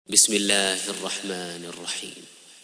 بسم الله الرحمن الرحيم.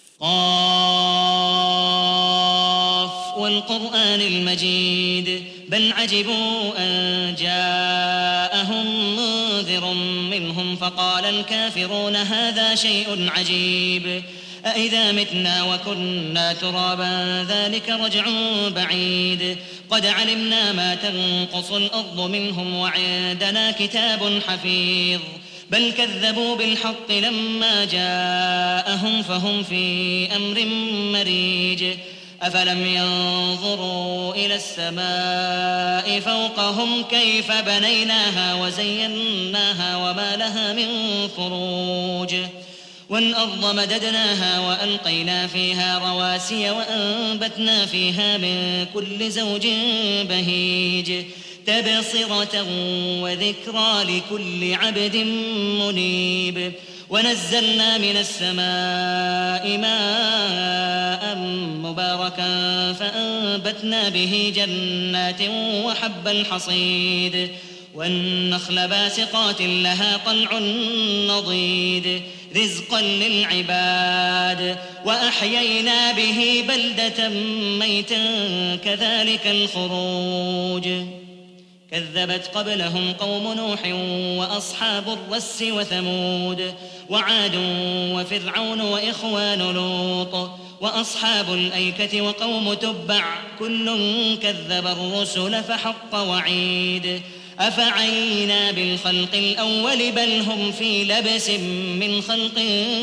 قاف والقرآن المجيد بل عجبوا أن جاءهم منذر منهم فقال الكافرون هذا شيء عجيب أإذا متنا وكنا ترابا ذلك رجع بعيد قد علمنا ما تنقص الأرض منهم وعندنا كتاب حفيظ بل كذبوا بالحق لما جاءهم فهم في أمر مريج أفلم ينظروا إلى السماء فوقهم كيف بنيناها وزيناها وما لها من فروج والأرض مددناها وألقينا فيها رواسي وأنبتنا فيها من كل زوج بهيج تبصرة وذكرى لكل عبد منيب ونزلنا من السماء ماء مباركا فأنبتنا به جنات وحب الحصيد والنخل باسقات لها طلع نضيد رزقا للعباد وأحيينا به بلدة ميتا كذلك الخروج كذبت قبلهم قوم نوح وأصحاب الرس وثمود وعاد وفرعون وإخوان لوط وأصحاب الأيكة وقوم تبع كل كذب الرسل فحق وعيد أفعينا بالخلق الأول بل هم في لبس من خلق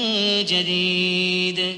جديد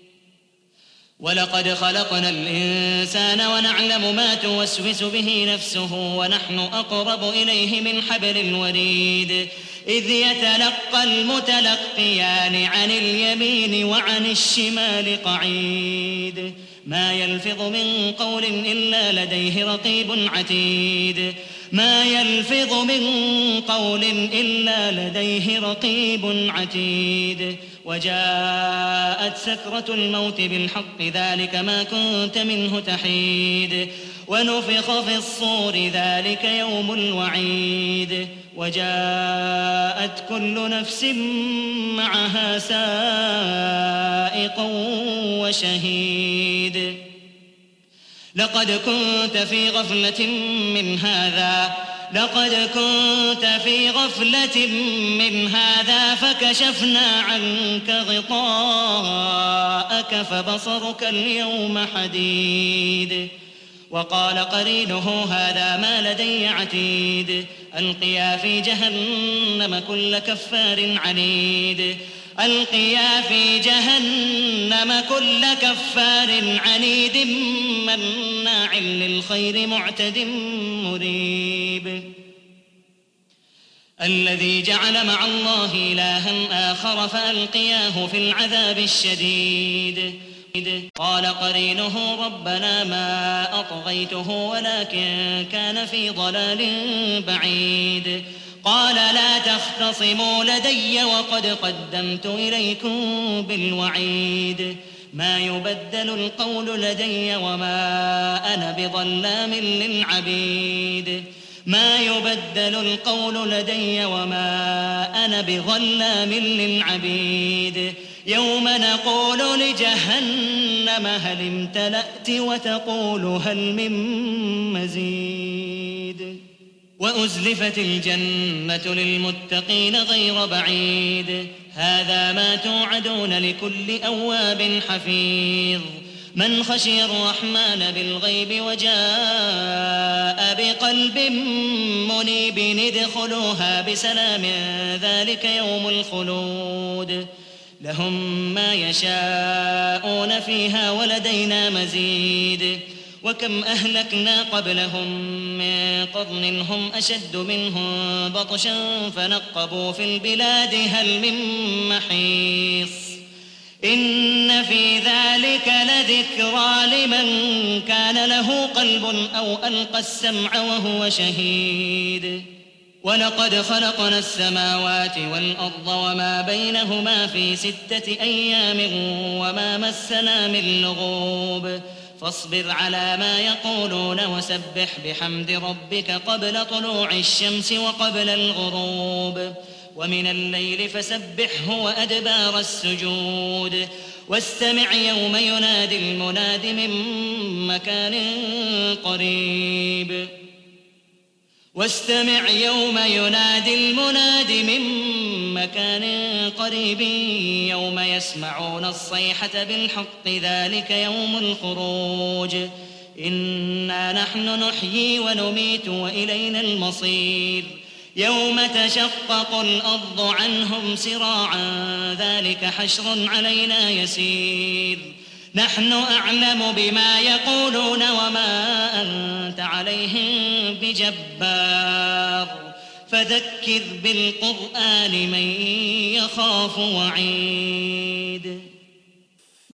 ولقد خلقنا الإنسان ونعلم ما توسوس به نفسه ونحن أقرب إليه من حبل الوريد إذ يتلقى المتلقيان عن اليمين وعن الشمال قعيد ما يلفظ من قول إلا لديه رقيب عتيد ما يلفظ من قول إلا لديه رقيب عتيد وجاءت سكرة الموت بالحق ذلك ما كنت منه تحيد ونفخ في الصور ذلك يوم الوعيد وجاءت كل نفس معها سائق وشهيد لقد كنت في غفلة من هذا فكشفنا عنك غطاءك فبصرك اليوم حديد وقال قرينه هذا ما لدي عتيد ألقيا في جهنم كل كفار عنيد مناع للخير معتد مريب الذي جعل مع الله إلها آخر فألقياه في العذاب الشديد قال قرينه ربنا ما أطغيته ولكن كان في ضلال بعيد قال لا تختصموا لدي وقد قدمت إليكم بالوعيد ما يبدل القول لدي وما أنا بظلام للعبيد يوم نقول لجهنم هل امتلأت وتقول هل من مزيد وأزلفت الجنة للمتقين غير بعيد هذا ما توعدون لكل أواب حفيظ من خشي الرحمن بالغيب وجاء بقلب منيب ادخلوها بسلام ذلك يوم الخلود لهم ما يشاءون فيها ولدينا مزيد وكم أهلكنا قبلهم من قرن هم أشد منهم بطشا فنقبوا في البلاد هل من محيص إن في ذلك لذكرى لمن كان له قلب أو ألقى السمع وهو شهيد ولقد خلقنا السماوات والأرض وما بينهما في 6 أيام وما مسنا من لغوب فاصبر على ما يقولون وسبح بحمد ربك قبل طلوع الشمس وقبل الغروب ومن الليل فسبحه وأدبار السجود واستمع يوم ينادي المناد من مكان قريب واستمع يوم ينادي المناد من مكان قريب يوم يسمعون الصيحة بالحق ذلك يوم الخروج إنا نحن نحيي ونميت وإلينا المصير يوم تشقق الأرض عنهم سراعا ذلك حشر علينا يسير نحن أعلم بما يقولون وما أنت عليهم بجبار فذكر بالقرآن من يخاف وعيد